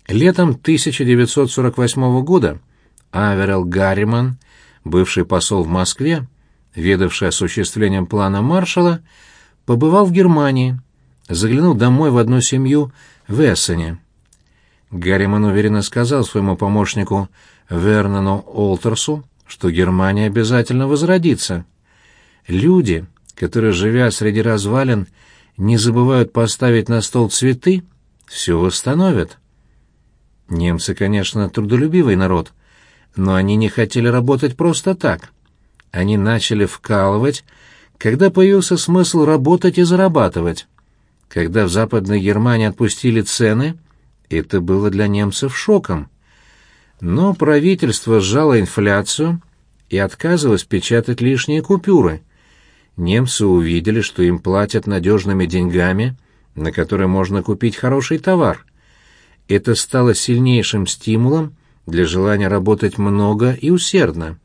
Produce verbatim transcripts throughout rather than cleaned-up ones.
Летом тысяча девятьсот сорок восьмого года Аверел Гарриман, бывший посол в Москве, ведавший осуществлением плана Маршалла, побывал в Германии, заглянул домой в одну семью в Эссене. Гарриман уверенно сказал своему помощнику Вернону Олтерсу, что Германия обязательно возродится. Люди, которые, живя среди развалин, не забывают поставить на стол цветы, все восстановят. Немцы, конечно, трудолюбивый народ, но они не хотели работать просто так. Они начали вкалывать, когда появился смысл работать и зарабатывать. Когда в Западной Германии отпустили цены, это было для немцев шоком. Но правительство сжало инфляцию и отказывалось печатать лишние купюры. Немцы увидели, что им платят надежными деньгами, на которые можно купить хороший товар. Это стало сильнейшим стимулом для желания работать много и усердно.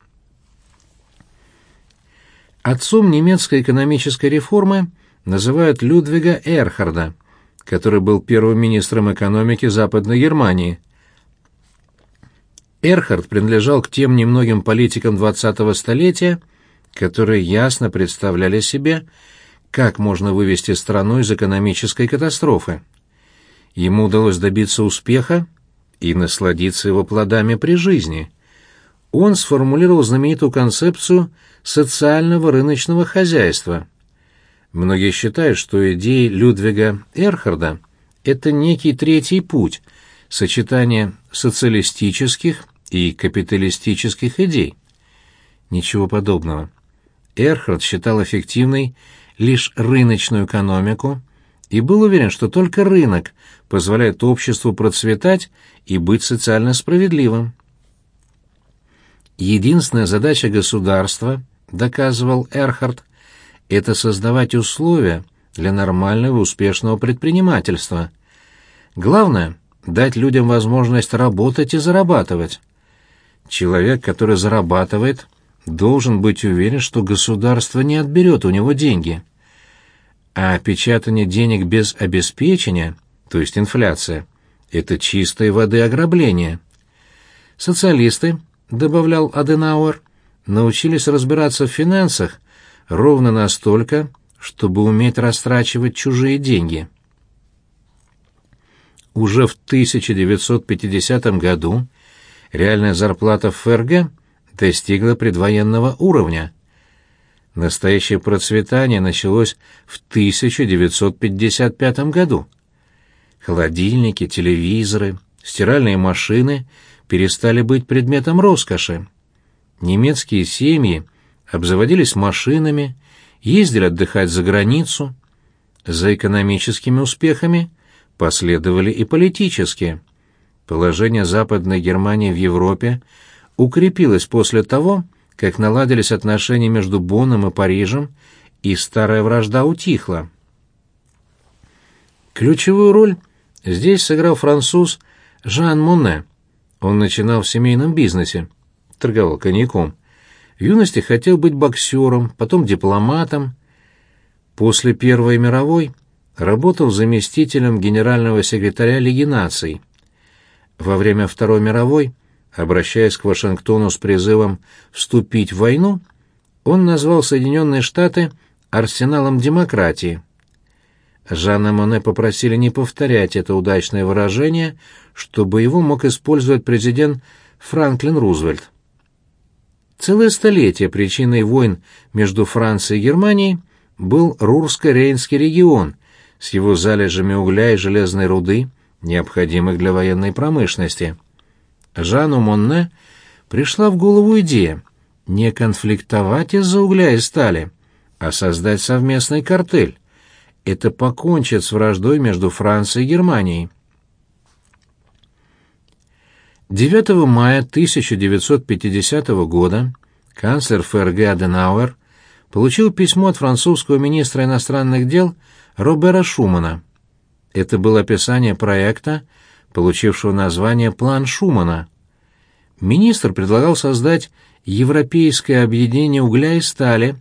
Отцом немецкой экономической реформы называют Людвига Эрхарда, который был первым министром экономики Западной Германии. Эрхард принадлежал к тем немногим политикам двадцатого столетия, которые ясно представляли себе, как можно вывести страну из экономической катастрофы. Ему удалось добиться успеха и насладиться его плодами при жизни. Он сформулировал знаменитую концепцию социального рыночного хозяйства. Многие считают, что идеи Людвига Эрхарда – это некий третий путь, сочетание социалистических и капиталистических идей. Ничего подобного. Эрхард считал эффективной лишь рыночную экономику и был уверен, что только рынок позволяет обществу процветать и быть социально справедливым. Единственная задача государства, доказывал Эрхард, это создавать условия для нормального и успешного предпринимательства. Главное – дать людям возможность работать и зарабатывать. Человек, который зарабатывает, должен быть уверен, что государство не отберет у него деньги. А печатание денег без обеспечения, то есть инфляция, это чистой воды ограбление. Социалисты, добавлял Аденауэр, научились разбираться в финансах ровно настолько, чтобы уметь растрачивать чужие деньги. Уже в тысяча девятьсот пятидесятом году реальная зарплата в ФРГ достигла предвоенного уровня. Настоящее процветание началось в тысяча девятьсот пятьдесят пятом году. Холодильники, телевизоры, стиральные машины перестали быть предметом роскоши. Немецкие семьи обзаводились машинами, ездили отдыхать за границу. За экономическими успехами последовали и политические. Положение Западной Германии в Европе укрепилось после того, как наладились отношения между Бонном и Парижем, и старая вражда утихла. Ключевую роль здесь сыграл француз Жан Моне. Он начинал в семейном бизнесе, торговал коньяком. В юности хотел быть боксером, потом дипломатом. После Первой мировой работал заместителем генерального секретаря Лиги наций. Во время Второй мировой, обращаясь к Вашингтону с призывом вступить в войну, он назвал Соединенные Штаты арсеналом демократии. Жана Моне попросили не повторять это удачное выражение, чтобы его мог использовать президент Франклин Рузвельт. Целое столетие причиной войн между Францией и Германией был Рурско-Рейнский регион с его залежами угля и железной руды, необходимых для военной промышленности. Жану Монне пришла в голову идея не конфликтовать из-за угля и стали, а создать совместный картель. Это покончит с враждой между Францией и Германией. девятого мая тысяча девятьсот пятидесятого года канцлер ФРГ Аденауэр получил письмо от французского министра иностранных дел Робера Шумана. Это было описание проекта, получившего название «План Шумана». Министр предлагал создать Европейское объединение угля и стали,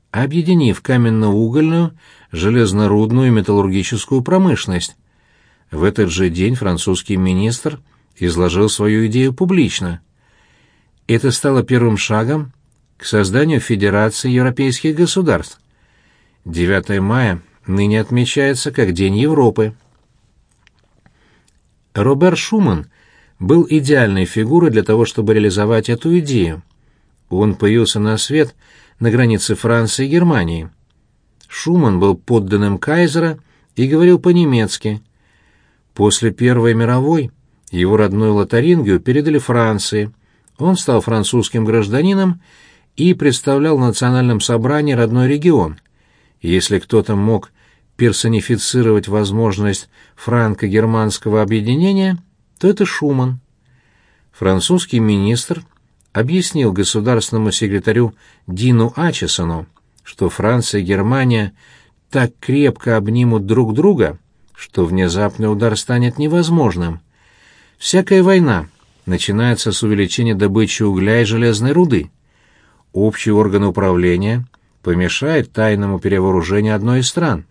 объединив каменно-угольную, железнорудную и металлургическую промышленность. В этот же день французский министр изложил свою идею публично. Это стало первым шагом к созданию Федерации европейских государств. девятое мая ныне отмечается как День Европы. Робер Шуман был идеальной фигурой для того, чтобы реализовать эту идею. Он появился на свет на границе Франции и Германии. Шуман был подданным кайзера и говорил по-немецки. После Первой мировой его родную Лотарингию передали Франции. Он стал французским гражданином и представлял в национальном собрании родной регион. Если кто-то мог персонифицировать возможность франко-германского объединения, то это Шуман. Французский министр объяснил государственному секретарю Дину Ачесону, что Франция и Германия так крепко обнимут друг друга, что внезапный удар станет невозможным. Всякая война начинается с увеличения добычи угля и железной руды. Общий орган управления помешает тайному перевооружению одной из стран.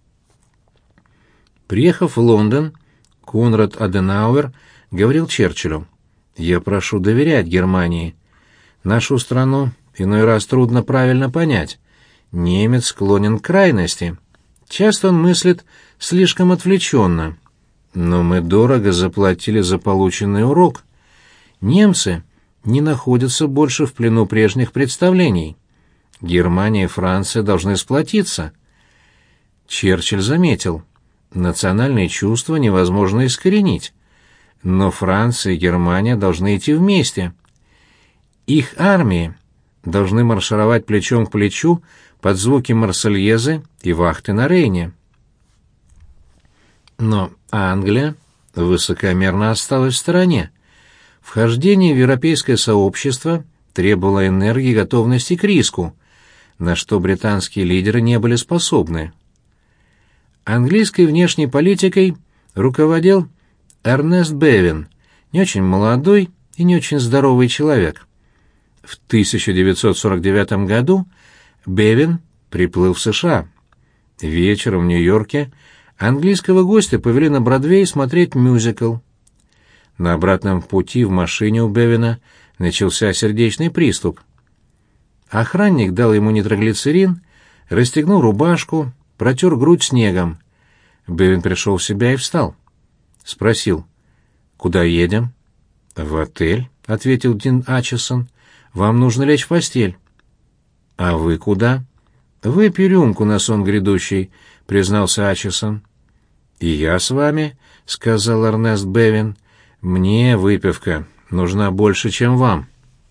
Приехав в Лондон, Конрад Аденауэр говорил Черчиллю: «Я прошу доверять Германии. Нашу страну иной раз трудно правильно понять. Немец склонен к крайности. Часто он мыслит слишком отвлеченно. Но мы дорого заплатили за полученный урок. Немцы не находятся больше в плену прежних представлений. Германия и Франция должны сплотиться». Черчилль заметил: национальные чувства невозможно искоренить, но Франция и Германия должны идти вместе. Их армии должны маршировать плечом к плечу под звуки Марсельезы и вахты на Рейне. Но Англия высокомерно осталась в стороне. Вхождение в европейское сообщество требовало энергии и готовности к риску, на что британские лидеры не были способны. Английской внешней политикой руководил Эрнест Бевин, не очень молодой и не очень здоровый человек. В тысяча девятьсот сорок девятом году Бевин приплыл в США. Вечером в Нью-Йорке английского гостя повели на Бродвей смотреть мюзикл. На обратном пути в машине у Бевина начался сердечный приступ. Охранник дал ему нитроглицерин, расстегнул рубашку, протер грудь снегом. Бевин пришел в себя и встал. Спросил: «Куда едем?» «В отель», — ответил Дин Ачесон. «Вам нужно лечь в постель». «А вы куда?» «Выпью рюмку на сон грядущий», — признался Ачесон. «И я с вами», — сказал Эрнест Бевин. «Мне выпивка нужна больше, чем вам».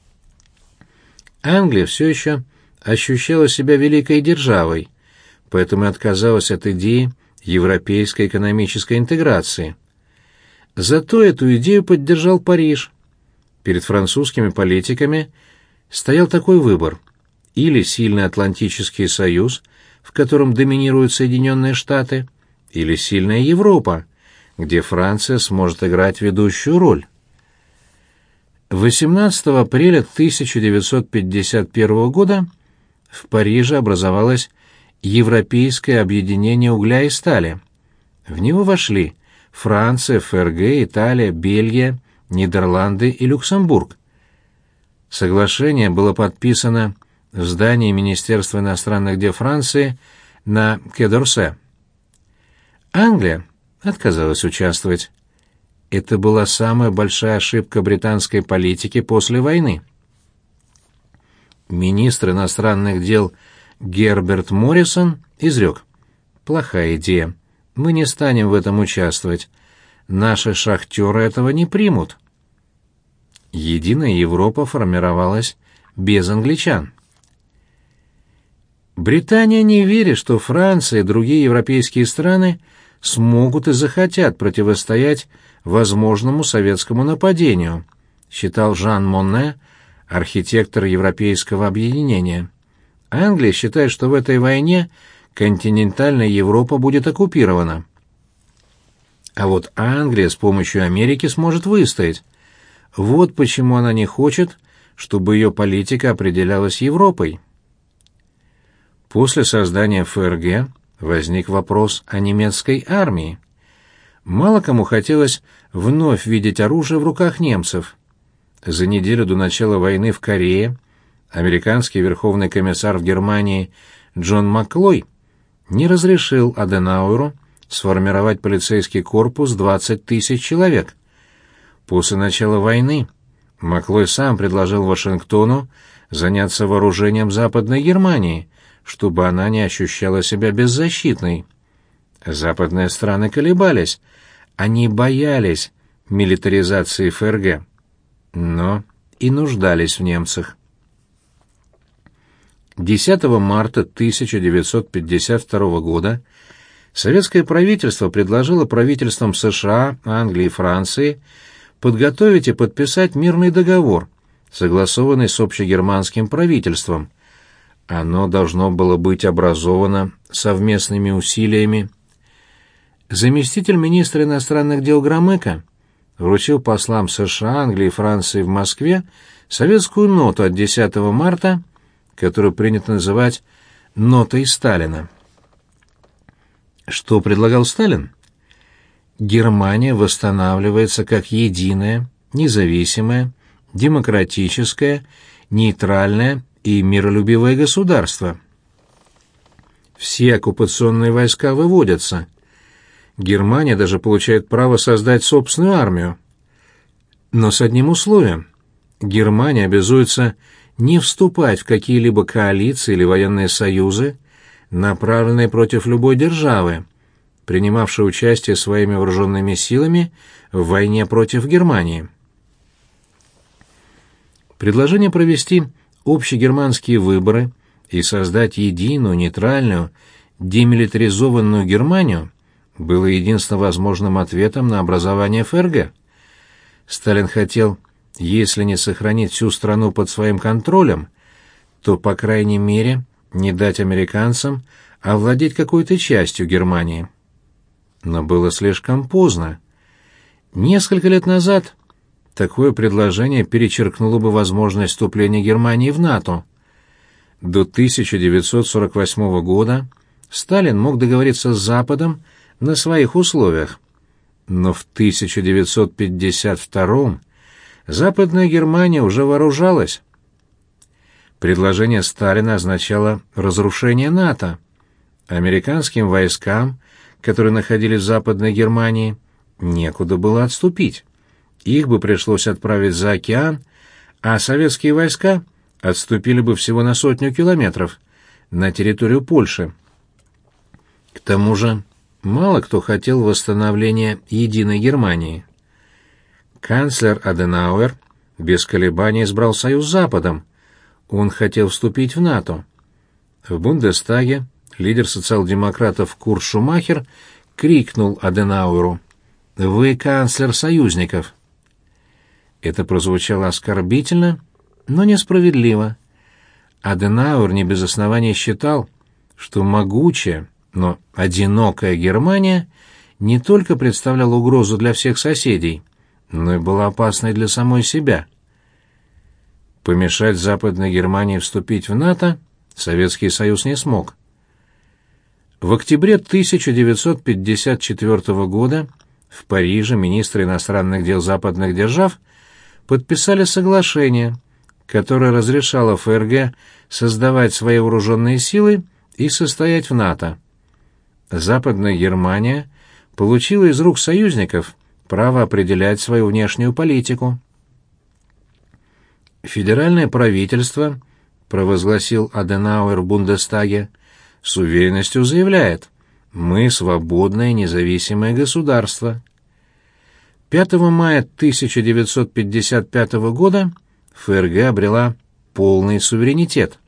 Англия все еще ощущала себя великой державой, поэтому и отказалась от идеи европейской экономической интеграции. Зато эту идею поддержал Париж. Перед французскими политиками стоял такой выбор: или сильный Атлантический союз, в котором доминируют Соединенные Штаты, или сильная Европа, где Франция сможет играть ведущую роль. восемнадцатого апреля тысяча девятьсот пятьдесят первого года в Париже образовалось Европейское объединение угля и стали. В него вошли Франция, ФРГ, Италия, Бельгия, Нидерланды и Люксембург. Соглашение было подписано в здании Министерства иностранных дел Франции на Кэ-д'Орсе. Англия отказалась участвовать. Это была самая большая ошибка британской политики после войны. Министр иностранных дел Герберт Моррисон изрек: «Плохая идея. Мы не станем в этом участвовать. Наши шахтеры этого не примут». Единая Европа формировалась без англичан. Британия не верит, что Франция и другие европейские страны смогут и захотят противостоять возможному советскому нападению, считал Жан Монне, архитектор европейского объединения. Англия считает, что в этой войне континентальная Европа будет оккупирована. А вот Англия с помощью Америки сможет выстоять. Вот почему она не хочет, чтобы ее политика определялась Европой. После создания ФРГ возник вопрос о немецкой армии. Мало кому хотелось вновь видеть оружие в руках немцев. За неделю до начала войны в Корее американский верховный комиссар в Германии Джон Макклой не разрешил Аденауэру сформировать полицейский корпус двадцать тысяч человек. После начала войны Макклой сам предложил Вашингтону заняться вооружением Западной Германии, чтобы она не ощущала себя беззащитной. Западные страны колебались, они боялись милитаризации ФРГ, но и нуждались в немцах. десятого марта тысяча девятьсот пятьдесят второго года советское правительство предложило правительствам США, Англии и Франции подготовить и подписать мирный договор, согласованный с общегерманским правительством. Оно должно было быть образовано совместными усилиями. Заместитель министра иностранных дел Громыко вручил послам США, Англии и Франции в Москве советскую ноту от десятого марта, которую принято называть «нотой Сталина». Что предлагал Сталин? Германия восстанавливается как единое, независимое, демократическое, нейтральное и миролюбивое государство. Все оккупационные войска выводятся. Германия даже получает право создать собственную армию. Но с одним условием. Германия обязуется не вступать в какие-либо коалиции или военные союзы, направленные против любой державы, принимавшей участие своими вооруженными силами в войне против Германии. Предложение провести общегерманские выборы и создать единую, нейтральную, демилитаризованную Германию было единственно возможным ответом на образование ФРГ. Сталин хотел, если не сохранить всю страну под своим контролем, то, по крайней мере, не дать американцам овладеть какой-то частью Германии. Но было слишком поздно. Несколько лет назад такое предложение перечеркнуло бы возможность вступления Германии в НАТО. До тысяча девятьсот сорок восьмого года Сталин мог договориться с Западом на своих условиях. Но в тысяча девятьсот пятьдесят втором Западная Германия уже вооружалась. Предложение Сталина означало разрушение НАТО. Американским войскам, которые находились в Западной Германии, некуда было отступить. Их бы пришлось отправить за океан, а советские войска отступили бы всего на сотню километров на территорию Польши. К тому же мало кто хотел восстановления единой Германии. Канцлер Аденауэр без колебаний избрал союз с Западом. Он хотел вступить в НАТО. В Бундестаге лидер социал-демократов Курт Шумахер крикнул Аденауэру: «Вы канцлер союзников». Это прозвучало оскорбительно, но несправедливо. Аденауэр не без оснований считал, что могучая, но одинокая Германия не только представляла угрозу для всех соседей, но и была опасной для самой себя. Помешать Западной Германии вступить в НАТО Советский Союз не смог. В октябре тысяча девятьсот пятьдесят четвёртого года в Париже министры иностранных дел западных держав подписали соглашение, которое разрешало ФРГ создавать свои вооруженные силы и состоять в НАТО. Западная Германия получила из рук союзников право определять свою внешнюю политику. Федеральное правительство, провозгласил Аденауэр в Бундестаге, с уверенностью заявляет: мы свободное независимое государство. пятого мая тысяча девятьсот пятьдесят пятого года ФРГ обрела полный суверенитет.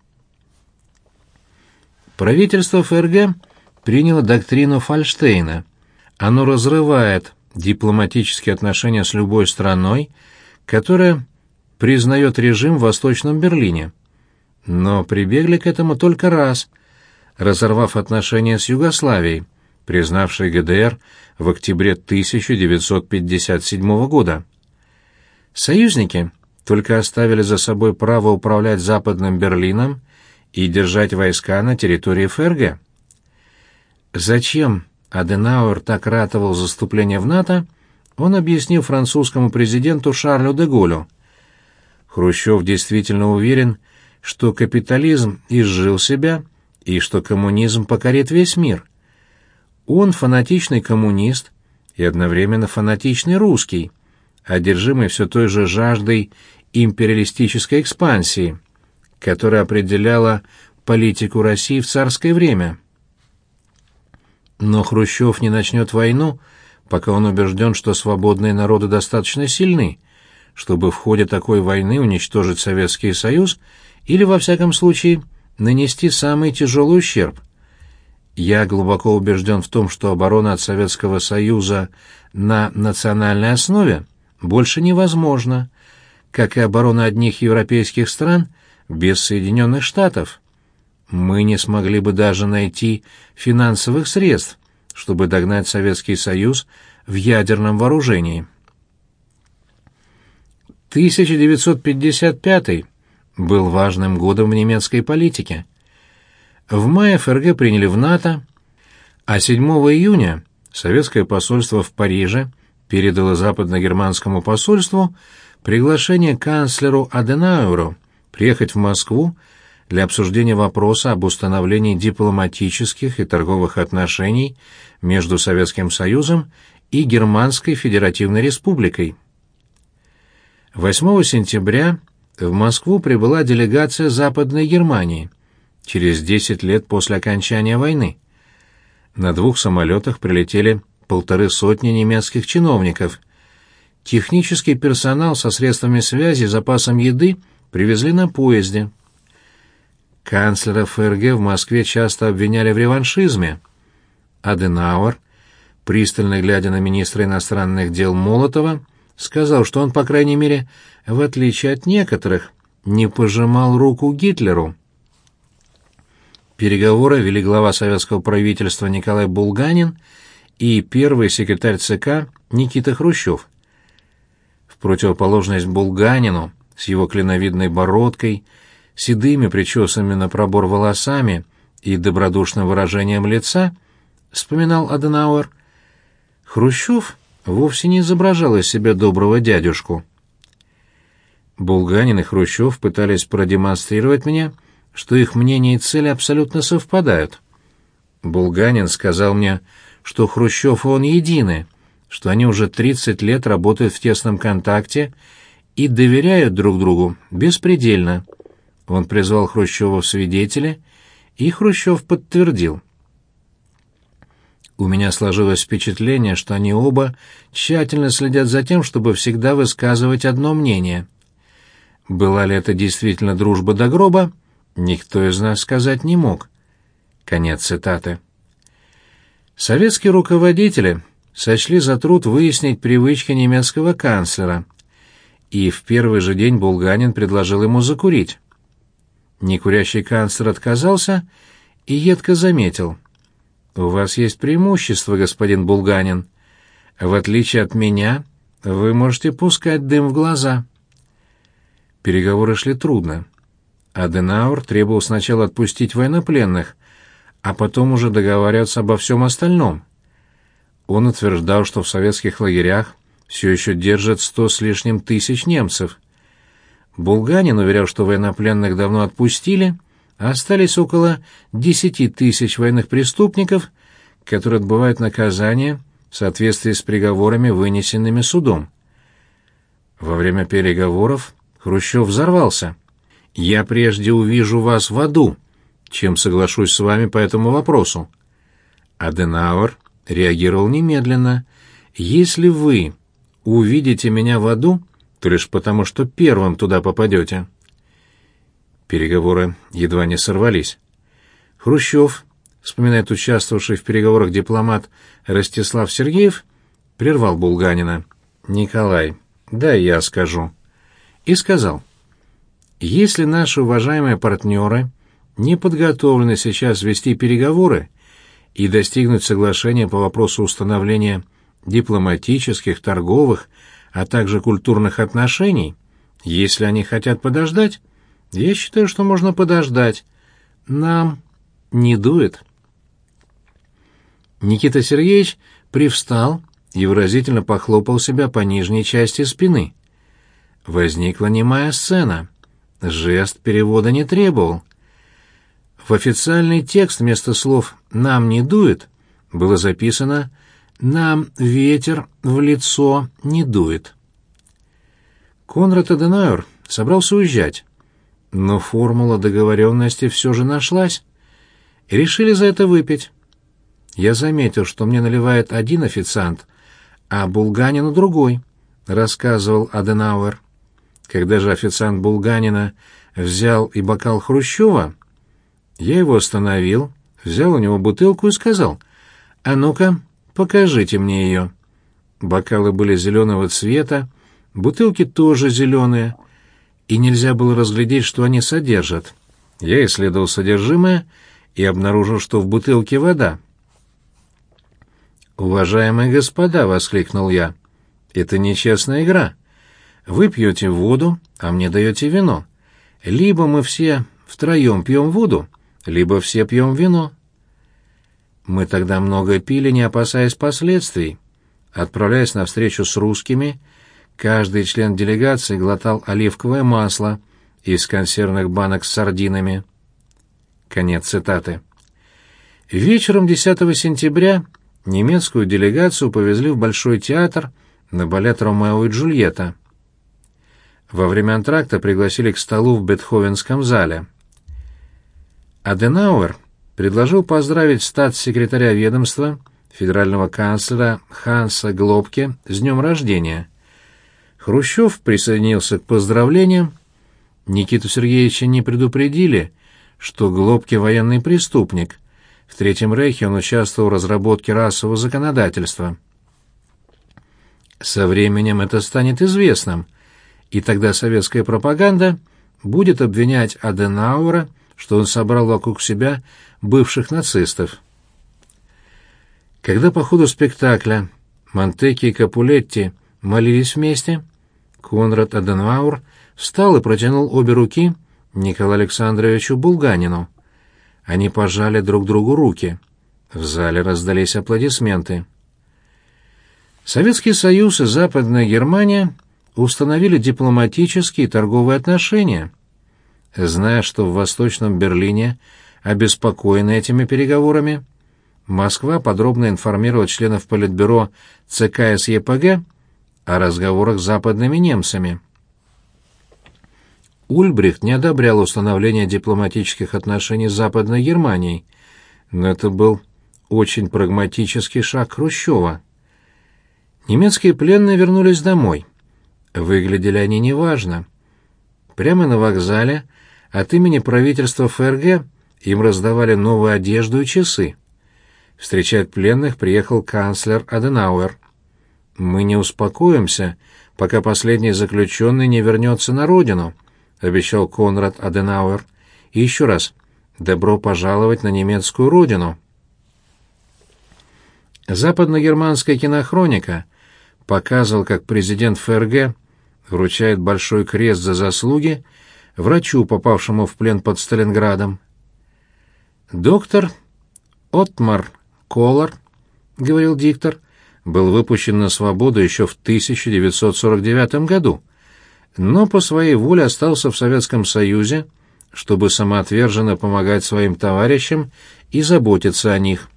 Правительство ФРГ приняло доктрину Фальштейна. Оно разрывает дипломатические отношения с любой страной, которая признает режим в Восточном Берлине. Но прибегли к этому только раз, разорвав отношения с Югославией, признавшей ГДР в октябре тысяча девятьсот пятьдесят седьмого года. Союзники только оставили за собой право управлять Западным Берлином и держать войска на территории ФРГ. Зачем Аденауэр так ратовал за вступление в НАТО, он объяснил французскому президенту Шарлю де Голлю: Хрущев действительно уверен, что капитализм изжил себя и что коммунизм покорит весь мир. Он фанатичный коммунист и одновременно фанатичный русский, одержимый все той же жаждой империалистической экспансии, которая определяла политику России в царское время. Но Хрущев не начнет войну, пока он убежден, что свободные народы достаточно сильны, чтобы в ходе такой войны уничтожить Советский Союз или, во всяком случае, нанести самый тяжелый ущерб. Я глубоко убежден в том, что оборона от Советского Союза на национальной основе больше невозможна, как и оборона одних европейских стран без Соединенных Штатов. Мы не смогли бы даже найти финансовых средств, чтобы догнать Советский Союз в ядерном вооружении. тысяча девятьсот пятьдесят пятый был важным годом в немецкой политике. В мае ФРГ приняли в НАТО, а седьмого июня советское посольство в Париже передало западно-германскому посольству приглашение канцлеру Аденауэру приехать в Москву для обсуждения вопроса об установлении дипломатических и торговых отношений между Советским Союзом и Германской Федеративной Республикой. восьмого сентября в Москву прибыла делегация Западной Германии через десять лет после окончания войны. На двух самолетах прилетели полторы сотни немецких чиновников. Технический персонал со средствами связи и запасом еды привезли на поезде. Канцлера ФРГ в Москве часто обвиняли в реваншизме. Аденауэр, пристально глядя на министра иностранных дел Молотова, сказал, что он, по крайней мере, в отличие от некоторых, не пожимал руку Гитлеру. Переговоры вели глава советского правительства Николай Булганин и первый секретарь ЦК Никита Хрущев. В противоположность Булганину с его клиновидной бородкой, седыми причесанными на пробор волосами и добродушным выражением лица, вспоминал Аденауэр, Хрущев вовсе не изображал из себя доброго дядюшку. Булганин и Хрущев пытались продемонстрировать мне, что их мнения и цели абсолютно совпадают. Булганин сказал мне, что Хрущев и он едины, что они уже тридцать лет работают в тесном контакте и доверяют друг другу беспредельно. Он призвал Хрущева в свидетели, и Хрущев подтвердил. У меня сложилось впечатление, что они оба тщательно следят за тем, чтобы всегда высказывать одно мнение. Была ли это действительно дружба до гроба, никто из нас сказать не мог. Конец цитаты. Советские руководители сочли за труд выяснить привычки немецкого канцлера, и в первый же день Булганин предложил ему закурить. Некурящий канцлер отказался и едко заметил: «У вас есть преимущество, господин Булганин. В отличие от меня, вы можете пускать дым в глаза». Переговоры шли трудно. Аденауэр требовал сначала отпустить военнопленных, а потом уже договариваться обо всем остальном. Он утверждал, что в советских лагерях все еще держат сто с лишним тысяч немцев. Булганин уверял, что военнопленных давно отпустили, а остались около десяти тысяч военных преступников, которые отбывают наказание в соответствии с приговорами, вынесенными судом. Во время переговоров Хрущев взорвался. «Я прежде увижу вас в аду, чем соглашусь с вами по этому вопросу». Аденауэр реагировал немедленно. «Если вы увидите меня в аду, то лишь потому, что первым туда попадете». Переговоры едва не сорвались. Хрущев, вспоминает участвовавший в переговорах дипломат Ростислав Сергеев, прервал Булганина. «Николай, да я скажу». И сказал: «Если наши уважаемые партнеры не подготовлены сейчас вести переговоры и достигнуть соглашения по вопросу установления дипломатических, торговых, а также культурных отношений, если они хотят подождать, я считаю, что можно подождать. Нам не дует». Никита Сергеевич привстал и выразительно похлопал себя по нижней части спины. Возникла немая сцена. Жест перевода не требовал. В официальный текст вместо слов «нам не дует» было записано «нам ветер в лицо не дует». Конрад Аденауэр собрался уезжать, но формула договоренности все же нашлась, и решили за это выпить. Я заметил, что мне наливает один официант, а Булганину другой, рассказывал Аденауэр. Когда же официант Булганина взял и бокал Хрущева, я его остановил, взял у него бутылку и сказал: «А ну-ка, покажите мне ее». Бокалы были зеленого цвета, бутылки тоже зеленые, и нельзя было разглядеть, что они содержат. Я исследовал содержимое и обнаружил, что в бутылке вода. «Уважаемые господа», — воскликнул я, — «это нечестная игра. Вы пьете воду, а мне даете вино. Либо мы все втроем пьем воду, либо все пьем вино». Мы тогда много пили, не опасаясь последствий. Отправляясь на встречу с русскими, каждый член делегации глотал оливковое масло из консервных банок с сардинами. Конец цитаты. Вечером десятого сентября немецкую делегацию повезли в Большой театр на балет «Ромео и Джульетта». Во время антракта пригласили к столу в Бетховенском зале. Аденауэр предложил поздравить статс-секретаря ведомства, федерального канцлера Ханса Глобке с днем рождения. Хрущев присоединился к поздравлениям. Никиту Сергеевича не предупредили, что Глобке военный преступник. В Третьем Рейхе он участвовал в разработке расового законодательства. Со временем это станет известным, и тогда советская пропаганда будет обвинять Аденауэра, что он собрал вокруг себя бывших нацистов. Когда по ходу спектакля Монтекки и Капулетти молились вместе, Конрад Аденауэр встал и протянул обе руки Николаю Александровичу Булганину. Они пожали друг другу руки. В зале раздались аплодисменты. Советский Союз и Западная Германия установили дипломатические и торговые отношения. Зная, что в Восточном Берлине обеспокоены этими переговорами, Москва подробно информировала членов Политбюро ЦК СЕПГ о разговорах с западными немцами. Ульбрихт не одобрял установление дипломатических отношений с Западной Германией, но это был очень прагматический шаг Хрущева. Немецкие пленные вернулись домой. Выглядели они неважно. Прямо на вокзале от имени правительства ФРГ им раздавали новую одежду и часы. Встречать пленных приехал канцлер Аденауэр. «Мы не успокоимся, пока последний заключенный не вернется на родину», — обещал Конрад Аденауэр. «И еще раз, добро пожаловать на немецкую родину». Западногерманская кинохроника показывала, как президент ФРГ вручает большой крест за заслуги врачу, попавшему в плен под Сталинградом. «Доктор Оттмар Коллар, — говорил диктор, — был выпущен на свободу еще в тысяча девятьсот сорок девятом году, но по своей воле остался в Советском Союзе, чтобы самоотверженно помогать своим товарищам и заботиться о них».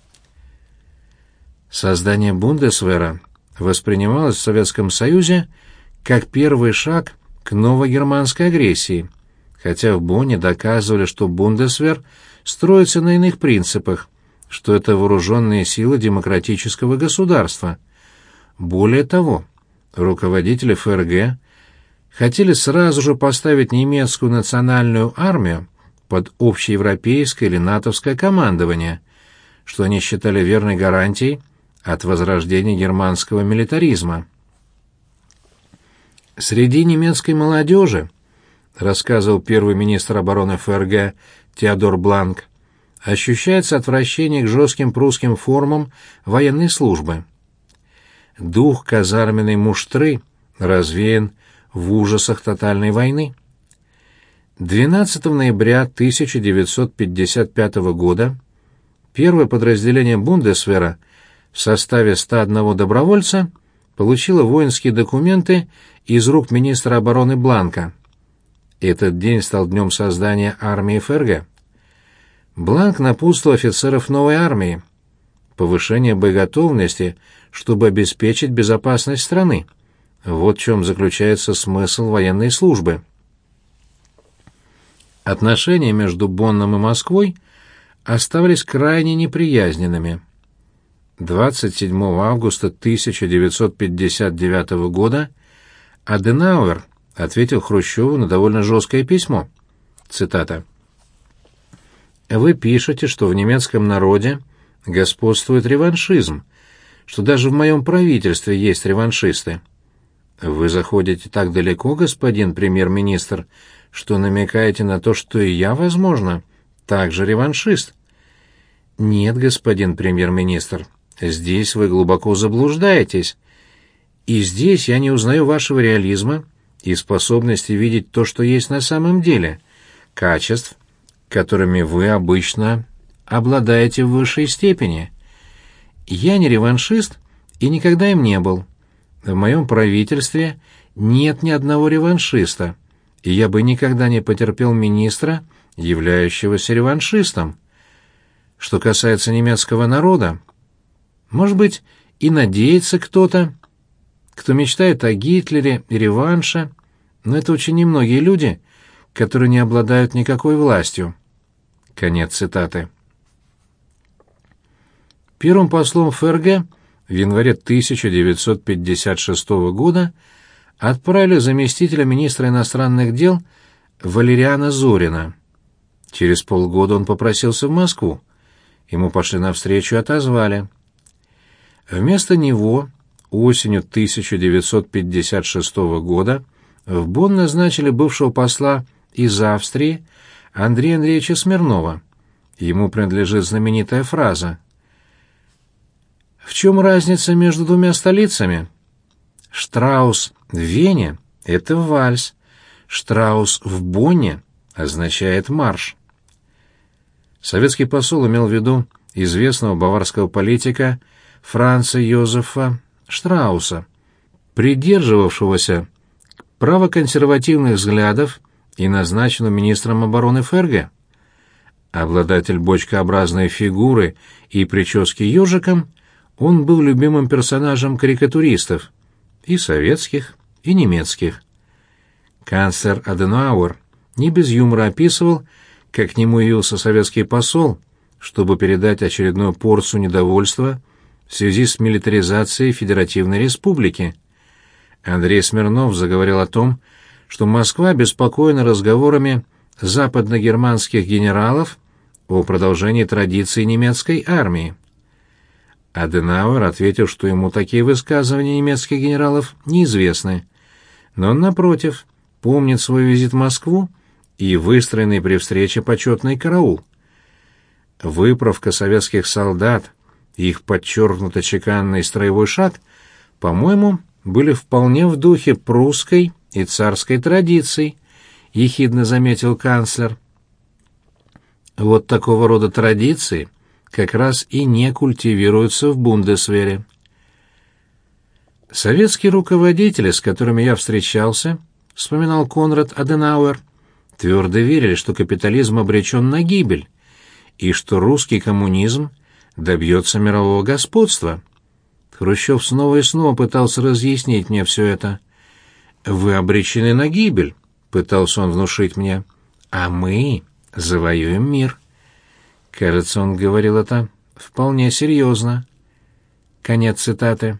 Создание Бундесвера воспринималось в Советском Союзе как первый шаг к новой германской агрессии, хотя в Бонне доказывали, что Бундесвер строится на иных принципах, что это вооруженные силы демократического государства. Более того, руководители ФРГ хотели сразу же поставить немецкую национальную армию под общеевропейское или натовское командование, что они считали верной гарантией от возрождения германского милитаризма. Среди немецкой молодежи, рассказывал первый министр обороны ФРГ Теодор Бланк, ощущается отвращение к жестким прусским формам военной службы. Дух казарменной муштры развеян в ужасах тотальной войны. двенадцатого ноября тысяча девятьсот пятьдесят пятого года первое подразделение Бундесвера в составе ста одного добровольца получило воинские документы из рук министра обороны Бланка. Этот день стал днем создания армии ФРГ. Бланк напутствовал офицеров новой армии. Повышение боеготовности, чтобы обеспечить безопасность страны. Вот в чем заключается смысл военной службы. Отношения между Бонном и Москвой оставались крайне неприязненными. двадцать седьмого августа тысяча девятьсот пятьдесят девятого года Аденауэр ответил Хрущеву на довольно жесткое письмо. Цитата. «Вы пишете, что в немецком народе господствует реваншизм, что даже в моем правительстве есть реваншисты. Вы заходите так далеко, господин премьер-министр, что намекаете на то, что и я, возможно, также реваншист». «Нет, господин премьер-министр, здесь вы глубоко заблуждаетесь. И здесь я не узнаю вашего реализма и способности видеть то, что есть на самом деле, качеств, которыми вы обычно обладаете в высшей степени. Я не реваншист и никогда им не был. В моем правительстве нет ни одного реваншиста, и я бы никогда не потерпел министра, являющегося реваншистом. Что касается немецкого народа, может быть, и надеется кто-то, кто мечтает о Гитлере и реванше, но это очень немногие люди, которые не обладают никакой властью». Конец цитаты. Первым послом ФРГ в январе тысяча девятьсот пятьдесят шестого года отправили заместителя министра иностранных дел Валериана Зорина. Через полгода он попросился в Москву. Ему пошли навстречу и отозвали. Вместо него осенью тысяча девятьсот пятьдесят шестого года в Бонн назначили бывшего посла из Австрии Андрея Андреевича Смирнова. Ему принадлежит знаменитая фраза: «В чем разница между двумя столицами? Штраус в Вене — это вальс, Штраус в Бонне означает марш». Советский посол имел в виду известного баварского политика Франца Йозефа Штрауса, придерживавшегося правоконсервативных взглядов и назначенного министром обороны ФРГ. Обладатель бочкообразной фигуры и прически ежиком, он был любимым персонажем карикатуристов, и советских, и немецких. Канцлер Аденауэр не без юмора описывал, как к нему явился советский посол, чтобы передать очередную порцию недовольства в связи с милитаризацией Федеративной Республики. Андрей Смирнов заговорил о том, что Москва обеспокоена разговорами западногерманских генералов о продолжении традиций немецкой армии. Аденауэр ответил, что ему такие высказывания немецких генералов неизвестны, но он, напротив, помнит свой визит в Москву и выстроенный при встрече почетный караул. Выправка советских солдат и их подчеркнуто чеканный строевой шаг, по-моему, были вполне в духе прусской и царской традиций, ехидно заметил канцлер. Вот такого рода традиции как раз и не культивируются в Бундесвере. Советские руководители, с которыми я встречался, вспоминал Конрад Аденауэр, твердо верили, что капитализм обречен на гибель, и что русский коммунизм добьется мирового господства. Хрущев снова и снова пытался разъяснить мне все это. «Вы обречены на гибель», — пытался он внушить мне, — «а мы завоюем мир». Кажется, он говорил это вполне серьезно. Конец цитаты.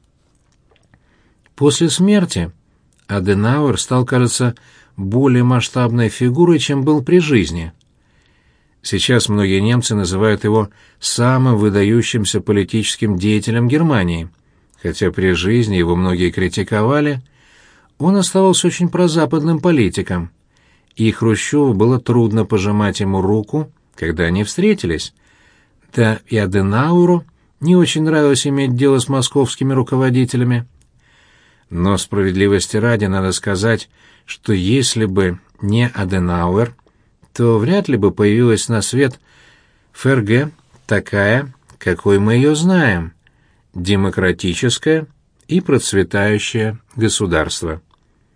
После смерти Аденауэр стал, кажется, более масштабной фигурой, чем был при жизни. Сейчас многие немцы называют его самым выдающимся политическим деятелем Германии, хотя при жизни его многие критиковали. Он оставался очень прозападным политиком, и Хрущеву было трудно пожимать ему руку, когда они встретились. Да и Аденауэру не очень нравилось иметь дело с московскими руководителями. Но справедливости ради надо сказать, что если бы не Аденауэр, то вряд ли бы появилась на свет ФРГ такая, какой мы ее знаем, демократическое и процветающее государство.